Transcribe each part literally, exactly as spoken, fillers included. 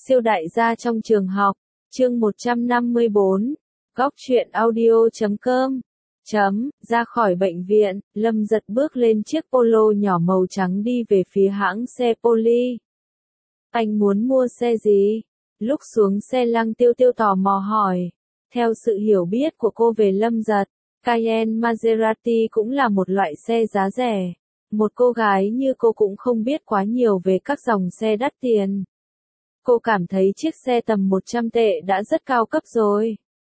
Siêu đại gia trong trường học, chương một trăm năm mươi bốn, góc truyện audio chấm com. Chấm, ra khỏi bệnh viện, Lâm Giật bước lên chiếc Polo nhỏ màu trắng đi về phía hãng xe Poli. Anh muốn mua xe gì? Lúc xuống xe Lăng Tiêu Tiêu tò mò hỏi. Theo sự hiểu biết của cô về Lâm Giật, Cayenne Maserati cũng là một loại xe giá rẻ. Một cô gái như cô cũng không biết quá nhiều về các dòng xe đắt tiền. Cô cảm thấy chiếc xe tầm một trăm tệ đã rất cao cấp rồi.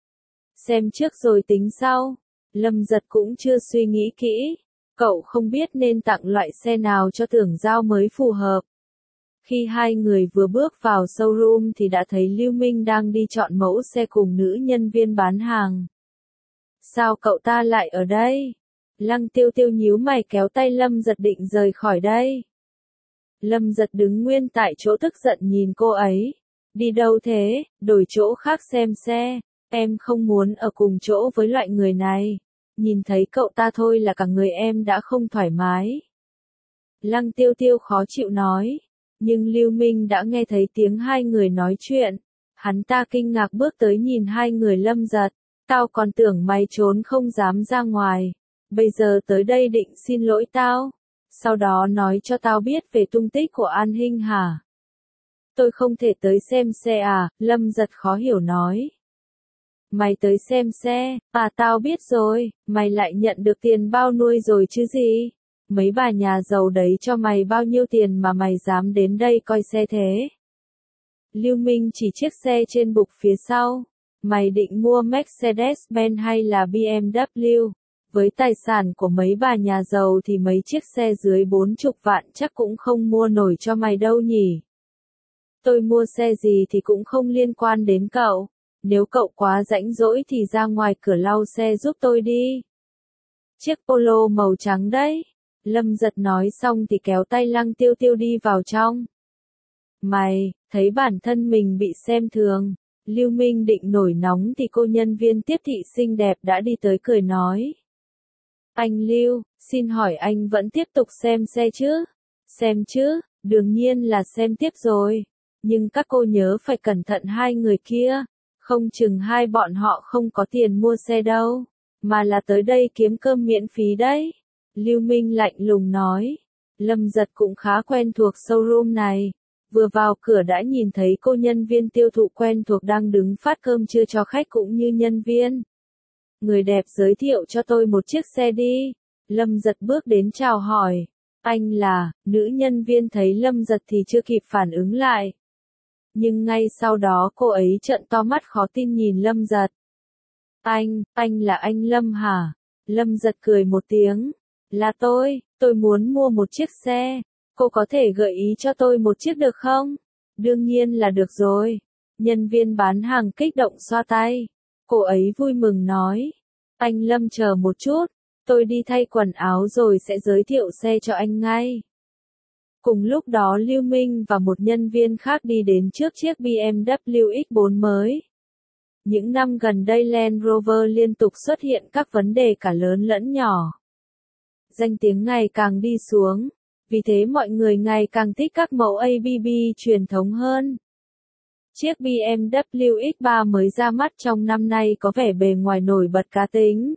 Xem trước rồi tính sau. Lâm Giật cũng chưa suy nghĩ kỹ. Cậu không biết nên tặng loại xe nào cho Tưởng Giao mới phù hợp. Khi hai người vừa bước vào showroom thì đã thấy Lưu Minh đang đi chọn mẫu xe cùng nữ nhân viên bán hàng. Sao cậu ta lại ở đây? Lăng Tiêu Tiêu nhíu mày kéo tay Lâm Giật định rời khỏi đây. Lâm Giật đứng nguyên tại chỗ tức giận nhìn cô ấy. Đi đâu thế, đổi chỗ khác xem xe. Em không muốn ở cùng chỗ với loại người này. Nhìn thấy cậu ta thôi là cả người em đã không thoải mái. Lăng Tiêu Tiêu khó chịu nói. Nhưng Lưu Minh đã nghe thấy tiếng hai người nói chuyện. Hắn ta kinh ngạc bước tới nhìn hai người Lâm Giật. Tao còn tưởng mày trốn không dám ra ngoài. Bây giờ tới đây định xin lỗi tao. Sau đó nói cho tao biết về tung tích của An Hinh hả? Tôi không thể tới xem xe à? Lâm Giật khó hiểu nói. Mày tới xem xe, à tao biết rồi, mày lại nhận được tiền bao nuôi rồi chứ gì? Mấy bà nhà giàu đấy cho mày bao nhiêu tiền mà mày dám đến đây coi xe thế? Lưu Minh chỉ chiếc xe trên bục phía sau. Mày định mua Mercedes-Benz hay là bê em vê? Với tài sản của mấy bà nhà giàu thì mấy chiếc xe dưới bốn chục vạn chắc cũng không mua nổi cho mày đâu nhỉ. Tôi mua xe gì thì cũng không liên quan đến cậu. Nếu cậu quá rãnh rỗi thì ra ngoài cửa lau xe giúp tôi đi. Chiếc Polo màu trắng đấy. Lâm Giật nói xong thì kéo tay Lăng Tiêu Tiêu đi vào trong. Mày, thấy bản thân mình bị xem thường. Lưu Minh định nổi nóng thì cô nhân viên tiếp thị xinh đẹp đã đi tới cười nói. Anh Lưu, xin hỏi anh vẫn tiếp tục xem xe chứ? Xem chứ, đương nhiên là xem tiếp rồi. Nhưng các cô nhớ phải cẩn thận hai người kia. Không chừng hai bọn họ không có tiền mua xe đâu. Mà là tới đây kiếm cơm miễn phí đấy. Lưu Minh lạnh lùng nói. Lâm Giật cũng khá quen thuộc showroom này. Vừa vào cửa đã nhìn thấy cô nhân viên tiêu thụ quen thuộc đang đứng phát cơm trưa cho khách cũng như nhân viên. Người đẹp giới thiệu cho tôi một chiếc xe đi. Lâm Giật bước đến chào hỏi. Anh là, nữ nhân viên thấy Lâm Giật thì chưa kịp phản ứng lại. Nhưng ngay sau đó cô ấy trợn to mắt khó tin nhìn Lâm Giật. Anh, anh là anh Lâm hả? Lâm Giật cười một tiếng. Là tôi, tôi muốn mua một chiếc xe. Cô có thể gợi ý cho tôi một chiếc được không? Đương nhiên là được rồi. Nhân viên bán hàng kích động xoa tay. Cô ấy vui mừng nói. Anh Lâm chờ một chút. Tôi đi thay quần áo rồi sẽ giới thiệu xe cho anh ngay. Cùng lúc đó Lưu Minh và một nhân viên khác đi đến trước chiếc bê em vê ích bốn mới. Những năm gần đây Land Rover liên tục xuất hiện các vấn đề cả lớn lẫn nhỏ. Danh tiếng ngày càng đi xuống. Vì thế mọi người ngày càng thích các mẫu a bê bê truyền thống hơn. Chiếc bê em vê ích ba mới ra mắt trong năm nay có vẻ bề ngoài nổi bật cá tính.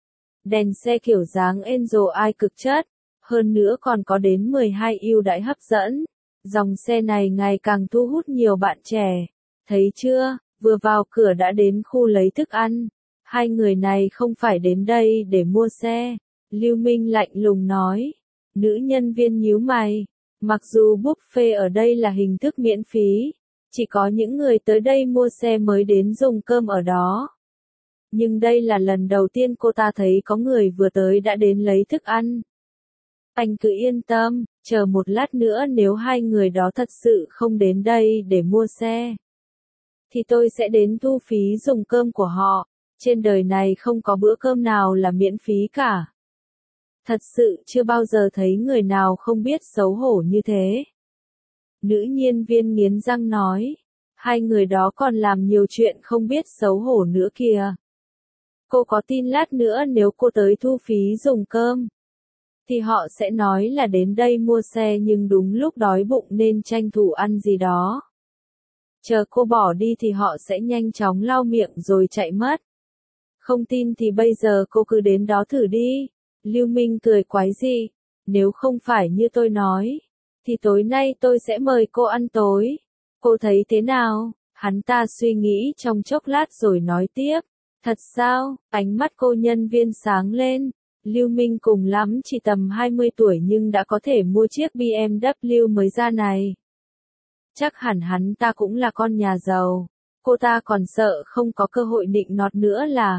Đèn xe kiểu dáng Angel Eye cực chất. Hơn nữa còn có đến mười hai ưu đãi hấp dẫn. Dòng xe này ngày càng thu hút nhiều bạn trẻ. Thấy chưa, vừa vào cửa đã đến khu lấy thức ăn. Hai người này không phải đến đây để mua xe. Lưu Minh lạnh lùng nói. Nữ nhân viên nhíu mày. Mặc dù buffet ở đây là hình thức miễn phí. Chỉ có những người tới đây mua xe mới đến dùng cơm ở đó. Nhưng đây là lần đầu tiên cô ta thấy có người vừa tới đã đến lấy thức ăn. Anh cứ yên tâm, chờ một lát nữa nếu hai người đó thật sự không đến đây để mua xe. Thì tôi sẽ đến thu phí dùng cơm của họ. Trên đời này không có bữa cơm nào là miễn phí cả. Thật sự chưa bao giờ thấy người nào không biết xấu hổ như thế. Nữ nhân viên nghiến răng nói. Hai người đó còn làm nhiều chuyện không biết xấu hổ nữa kìa. Cô có tin lát nữa nếu cô tới thu phí dùng cơm thì họ sẽ nói là đến đây mua xe nhưng đúng lúc đói bụng nên tranh thủ ăn gì đó. Chờ cô bỏ đi thì họ sẽ nhanh chóng lau miệng rồi chạy mất. Không tin thì bây giờ cô cứ đến đó thử đi. Lưu Minh cười quái dị. Nếu không phải như tôi nói, thì tối nay tôi sẽ mời cô ăn tối. Cô thấy thế nào? Hắn ta suy nghĩ trong chốc lát rồi nói tiếp. Thật sao? Ánh mắt cô nhân viên sáng lên. Lưu Minh cùng lắm chỉ tầm hai mươi tuổi nhưng đã có thể mua chiếc bê em vê mới ra này. Chắc hẳn hắn ta cũng là con nhà giàu. Cô ta còn sợ không có cơ hội nịnh nọt nữa là.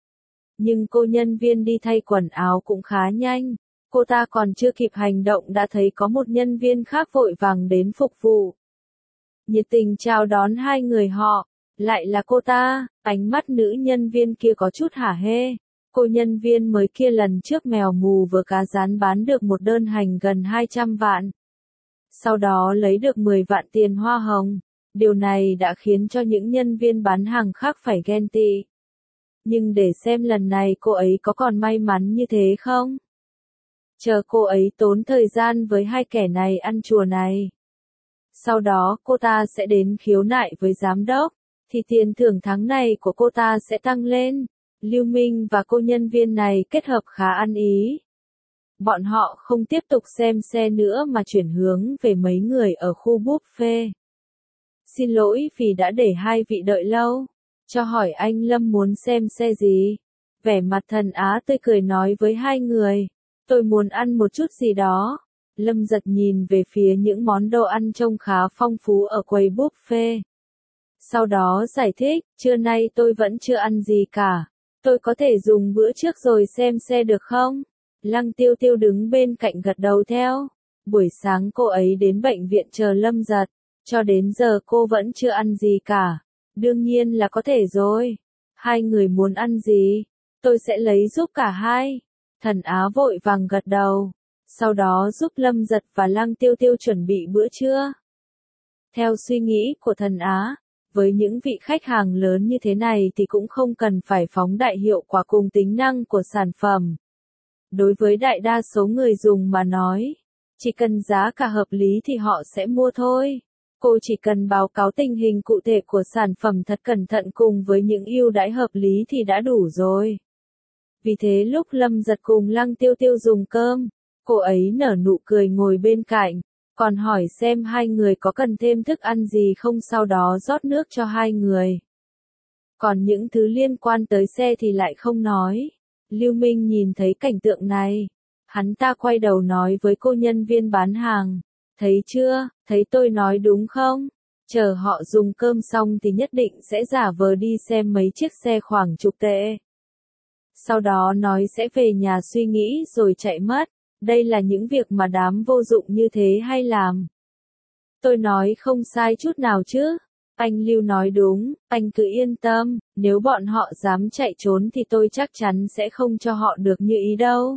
Nhưng cô nhân viên đi thay quần áo cũng khá nhanh. Cô ta còn chưa kịp hành động đã thấy có một nhân viên khác vội vàng đến phục vụ. Nhiệt tình chào đón hai người họ. Lại là cô ta, ánh mắt nữ nhân viên kia có chút hả hê. Cô nhân viên mới kia lần trước mèo mù vừa cá rán bán được một đơn hành gần hai trăm vạn. Sau đó lấy được mười vạn tiền hoa hồng. Điều này đã khiến cho những nhân viên bán hàng khác phải ghen tị. Nhưng để xem lần này cô ấy có còn may mắn như thế không? Chờ cô ấy tốn thời gian với hai kẻ này ăn chùa này. Sau đó cô ta sẽ đến khiếu nại với giám đốc, thì tiền thưởng tháng này của cô ta sẽ tăng lên. Lưu Minh và cô nhân viên này kết hợp khá ăn ý. Bọn họ không tiếp tục xem xe nữa mà chuyển hướng về mấy người ở khu buffet. Xin lỗi vì đã để hai vị đợi lâu. Cho hỏi anh Lâm muốn xem xe gì? Vẻ mặt Thần Á tươi cười nói với hai người. Tôi muốn ăn một chút gì đó. Lâm giật nhìn về phía những món đồ ăn trông khá phong phú ở quầy buffet. Sau đó giải thích, trưa nay tôi vẫn chưa ăn gì cả. Tôi có thể dùng bữa trước rồi xem xe được không? Lăng Tiêu Tiêu đứng bên cạnh gật đầu theo. Buổi sáng cô ấy đến bệnh viện chờ Lâm giật. Cho đến giờ cô vẫn chưa ăn gì cả. Đương nhiên là có thể rồi. Hai người muốn ăn gì? Tôi sẽ lấy giúp cả hai. Thần Á vội vàng gật đầu. Sau đó giúp Lâm Giật và Lăng Tiêu Tiêu chuẩn bị bữa trưa. Theo suy nghĩ của Thần Á, với những vị khách hàng lớn như thế này thì cũng không cần phải phóng đại hiệu quả cùng tính năng của sản phẩm. Đối với đại đa số người dùng mà nói, chỉ cần giá cả hợp lý thì họ sẽ mua thôi. Cô chỉ cần báo cáo tình hình cụ thể của sản phẩm thật cẩn thận cùng với những ưu đãi hợp lý thì đã đủ rồi. Vì thế lúc Lâm Giật cùng Lăng Tiêu Tiêu dùng cơm, cô ấy nở nụ cười ngồi bên cạnh, còn hỏi xem hai người có cần thêm thức ăn gì không, sau đó rót nước cho hai người. Còn những thứ liên quan tới xe thì lại không nói. Lưu Minh nhìn thấy cảnh tượng này, hắn ta quay đầu nói với cô nhân viên bán hàng. Thấy chưa, thấy tôi nói đúng không? Chờ họ dùng cơm xong thì nhất định sẽ giả vờ đi xem mấy chiếc xe khoảng chục tệ. Sau đó nói sẽ về nhà suy nghĩ rồi chạy mất. Đây là những việc mà đám vô dụng như thế hay làm. Tôi nói không sai chút nào chứ? Anh Lưu nói đúng, anh cứ yên tâm, nếu bọn họ dám chạy trốn thì tôi chắc chắn sẽ không cho họ được như ý đâu.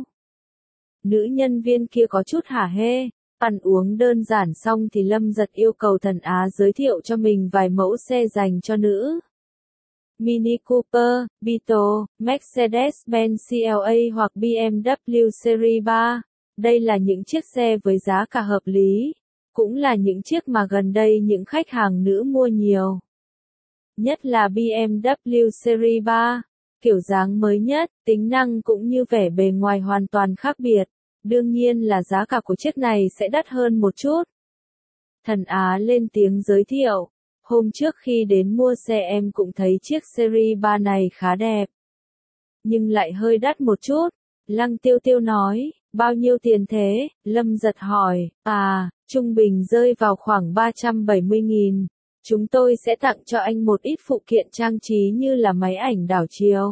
Nữ nhân viên kia có chút hả hê. Ăn uống đơn giản xong thì Lâm Giật yêu cầu Thần Á giới thiệu cho mình vài mẫu xe dành cho nữ. Mini Cooper, Beetle, Mercedes-Benz xê lờ a hoặc bê em vê Series ba. Đây là những chiếc xe với giá cả hợp lý. Cũng là những chiếc mà gần đây những khách hàng nữ mua nhiều. Nhất là bê em vê Series ba. Kiểu dáng mới nhất, tính năng cũng như vẻ bề ngoài hoàn toàn khác biệt. Đương nhiên là giá cả của chiếc này sẽ đắt hơn một chút. Thần Á lên tiếng giới thiệu. Hôm trước khi đến mua xe em cũng thấy chiếc Series ba này khá đẹp. Nhưng lại hơi đắt một chút. Lăng Tiêu Tiêu nói, bao nhiêu tiền thế? Lâm Giật hỏi, à, trung bình rơi vào khoảng ba trăm bảy mươi nghìn. Chúng tôi sẽ tặng cho anh một ít phụ kiện trang trí như là máy ảnh đảo chiều,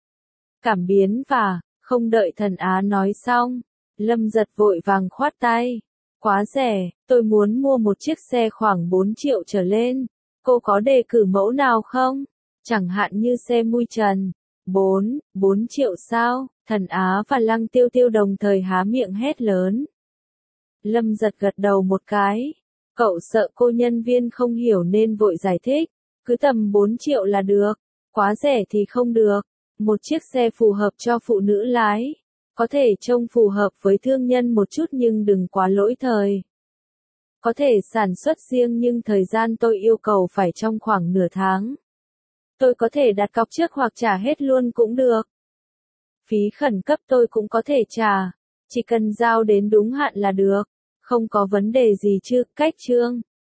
cảm biến và, không đợi Thần Á nói xong. Lâm Giật vội vàng khoát tay. Quá rẻ, tôi muốn mua một chiếc xe khoảng bốn triệu trở lên. Cô có đề cử mẫu nào không? Chẳng hạn như xe mui trần. bốn, bốn triệu sao? Thần Á và Lăng Tiêu Tiêu đồng thời há miệng hét lớn. Lâm Giật gật đầu một cái. Cậu sợ cô nhân viên không hiểu nên vội giải thích. Cứ tầm bốn triệu là được. Quá rẻ thì không được. Một chiếc xe phù hợp cho phụ nữ lái. Có thể trông phù hợp với thương nhân một chút nhưng đừng quá lỗi thời. Có thể sản xuất riêng nhưng thời gian tôi yêu cầu phải trong khoảng nửa tháng. Tôi có thể đặt cọc trước hoặc trả hết luôn cũng được. Phí khẩn cấp tôi cũng có thể trả, chỉ cần giao đến đúng hạn là được. Không có vấn đề gì chứ, cách chương.